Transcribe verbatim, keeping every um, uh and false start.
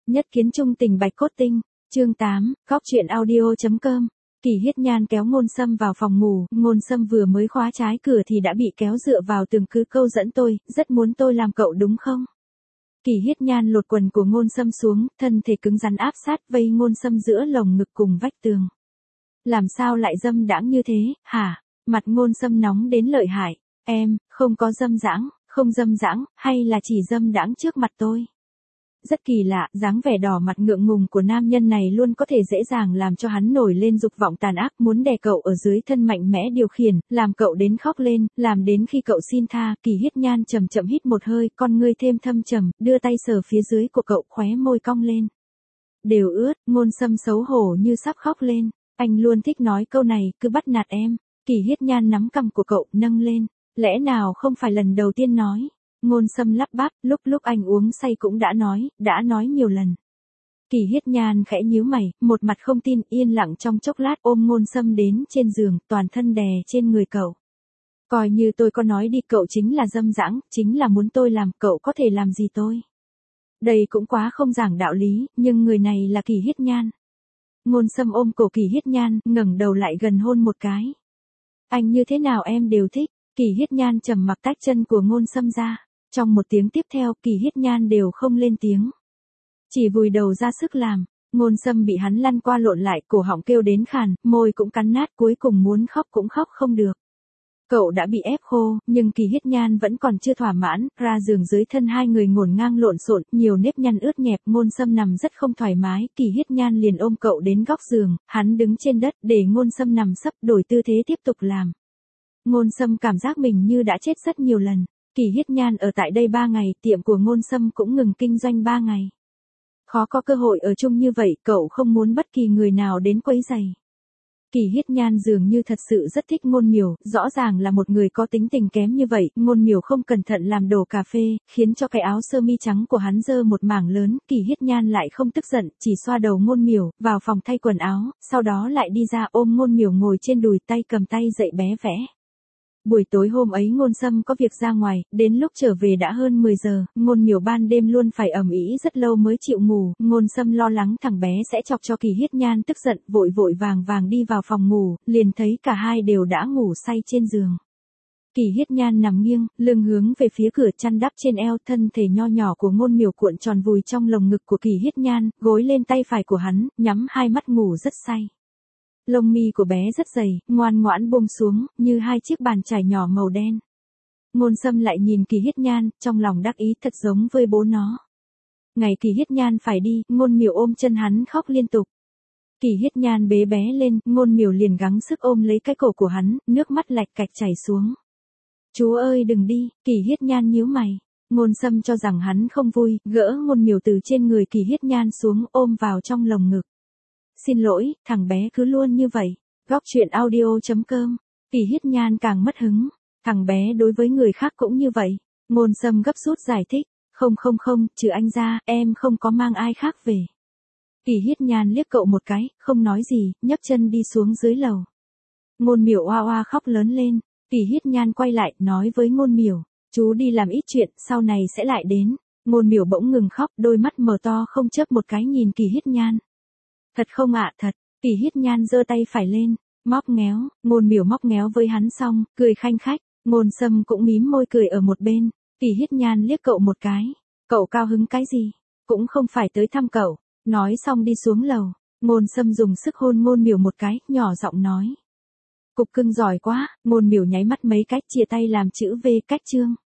Nhất kiến trung tình bạch cốt tinh, chương tám, góc truyện audio.com. Kỳ Hiết Nhan kéo Ngôn Sâm vào phòng ngủ, Ngôn Sâm vừa mới khóa trái cửa thì đã bị kéo dựa vào tường cứ câu dẫn tôi, rất muốn tôi làm cậu đúng không? Kỳ Hiết Nhan lột quần của Ngôn Sâm xuống, thân thể cứng rắn áp sát vây Ngôn Sâm giữa lồng ngực cùng vách tường. Làm sao lại dâm đãng như thế, hả? Mặt Ngôn Sâm nóng đến lợi hại. Em, không có dâm dãng, không dâm dãng, hay là chỉ dâm đãng trước mặt tôi? Rất kỳ lạ, dáng vẻ đỏ mặt ngượng ngùng của nam nhân này luôn có thể dễ dàng làm cho hắn nổi lên dục vọng tàn ác muốn đè cậu ở dưới thân mạnh mẽ điều khiển, làm cậu đến khóc lên, làm đến khi cậu xin tha. Kỳ Hiết Nhan chậm chậm hít một hơi, con ngươi thêm thâm trầm, đưa tay sờ phía dưới của cậu, khóe môi cong lên. Đều ướt, Ngôn Sâm xấu hổ như sắp khóc lên. Anh luôn thích nói câu này, cứ bắt nạt em. Kỳ Hiết Nhan nắm cằm của cậu, nâng lên. Lẽ nào không phải lần đầu tiên nói? Ngôn Sâm lắp bắp, lúc lúc anh uống say cũng đã nói, đã nói nhiều lần. Kỳ Hiết Nhan khẽ nhíu mày, một mặt không tin, yên lặng trong chốc lát ôm Ngôn Sâm đến trên giường, toàn thân đè trên người cậu. Coi như tôi có nói đi, cậu chính là dâm dãng, chính là muốn tôi làm, cậu có thể làm gì tôi? Đây cũng quá không giảng đạo lý, nhưng người này là Kỳ Hiết Nhan. Ngôn Sâm ôm cổ Kỳ Hiết Nhan, ngẩng đầu lại gần hôn một cái. Anh như thế nào em đều thích. Kỳ Hiết Nhan trầm mặc tách chân của Ngôn Sâm ra. Trong một tiếng tiếp theo, Kỳ Hiết Nhan đều không lên tiếng. Chỉ vùi đầu ra sức làm. Ngôn Sâm bị hắn lăn qua lộn lại, cổ họng kêu đến khàn, môi cũng cắn nát, cuối cùng muốn khóc cũng khóc không được. Cậu đã bị ép khô, nhưng Kỳ Hiết Nhan vẫn còn chưa thỏa mãn, ra giường dưới thân hai người ngổn ngang lộn xộn, nhiều nếp nhăn ướt nhẹp, Ngôn Sâm nằm rất không thoải mái, Kỳ Hiết Nhan liền ôm cậu đến góc giường, hắn đứng trên đất để Ngôn Sâm nằm sấp, đổi tư thế tiếp tục làm. Ngôn Sâm cảm giác mình như đã chết rất nhiều lần. Kỳ Hiết Nhan ở tại đây ba ngày, tiệm của Ngôn Sâm cũng ngừng kinh doanh ba ngày. Khó có cơ hội ở chung như vậy, cậu không muốn bất kỳ người nào đến quấy rầy. Kỳ Hiết Nhan dường như thật sự rất thích Ngôn Miểu, rõ ràng là một người có tính tình kém như vậy, Ngôn Miểu không cẩn thận làm đổ cà phê, khiến cho cái áo sơ mi trắng của hắn dơ một mảng lớn, Kỳ Hiết Nhan lại không tức giận, chỉ xoa đầu Ngôn Miểu, vào phòng thay quần áo, sau đó lại đi ra ôm Ngôn Miểu ngồi trên đùi, tay cầm tay dậy bé vẽ. Buổi tối hôm ấy Ngôn Sâm có việc ra ngoài, đến lúc trở về đã hơn mười giờ, Ngôn Miểu ban đêm luôn phải ầm ĩ rất lâu mới chịu ngủ, Ngôn Sâm lo lắng thằng bé sẽ chọc cho Kỳ Hiết Nhan tức giận, vội vội vàng vàng đi vào phòng ngủ, liền thấy cả hai đều đã ngủ say trên giường. Kỳ Hiết Nhan nằm nghiêng, lưng hướng về phía cửa, chăn đắp trên eo, thân thể nho nhỏ của Ngôn Miểu cuộn tròn vùi trong lồng ngực của Kỳ Hiết Nhan, gối lên tay phải của hắn, nhắm hai mắt ngủ rất say. Lông mi của bé rất dày, ngoan ngoãn buông xuống, như hai chiếc bàn chải nhỏ màu đen. Ngôn Sâm lại nhìn Kỳ Hiết Nhan, trong lòng đắc ý thật giống với bố nó. Ngày Kỳ Hiết Nhan phải đi, Ngôn Miểu ôm chân hắn khóc liên tục. Kỳ Hiết Nhan bế bé lên, Ngôn Miểu liền gắng sức ôm lấy cái cổ của hắn, nước mắt lạch cạch chảy xuống. Chú ơi đừng đi, Kỳ Hiết Nhan nhíu mày. Ngôn Sâm cho rằng hắn không vui, gỡ Ngôn Miểu từ trên người Kỳ Hiết Nhan xuống, ôm vào trong lồng ngực. Xin lỗi, thằng bé cứ luôn như vậy. Góc truyện audio.com. Kỳ Hiết Nhan càng mất hứng. Thằng bé đối với người khác cũng như vậy. Ngôn Sâm gấp rút giải thích. Không không không, trừ anh ra, em không có mang ai khác về. Kỳ Hiết Nhan liếc cậu một cái, không nói gì, nhấc chân đi xuống dưới lầu. Ngôn Miểu oa oa khóc lớn lên. Kỳ Hiết Nhan quay lại, nói với Ngôn Miểu. Chú đi làm ít chuyện, sau này sẽ lại đến. Ngôn Miểu bỗng ngừng khóc, đôi mắt mở to không chớp một cái nhìn Kỳ Hiết Nhan. Thật không ạ, thật. Kỳ Hiết Nhan giơ tay phải lên, móc ngéo, Ngôn Miểu móc ngéo với hắn xong, cười khanh khách, Ngôn Sâm cũng mím môi cười ở một bên. Kỳ Hiết Nhan liếc cậu một cái, cậu cao hứng cái gì, cũng không phải tới thăm cậu. Nói xong đi xuống lầu, Ngôn Sâm dùng sức hôn Ngôn Miểu một cái, nhỏ giọng nói. Cục cưng giỏi quá, Ngôn Miểu nháy mắt mấy cách, chia tay làm chữ V cách chương.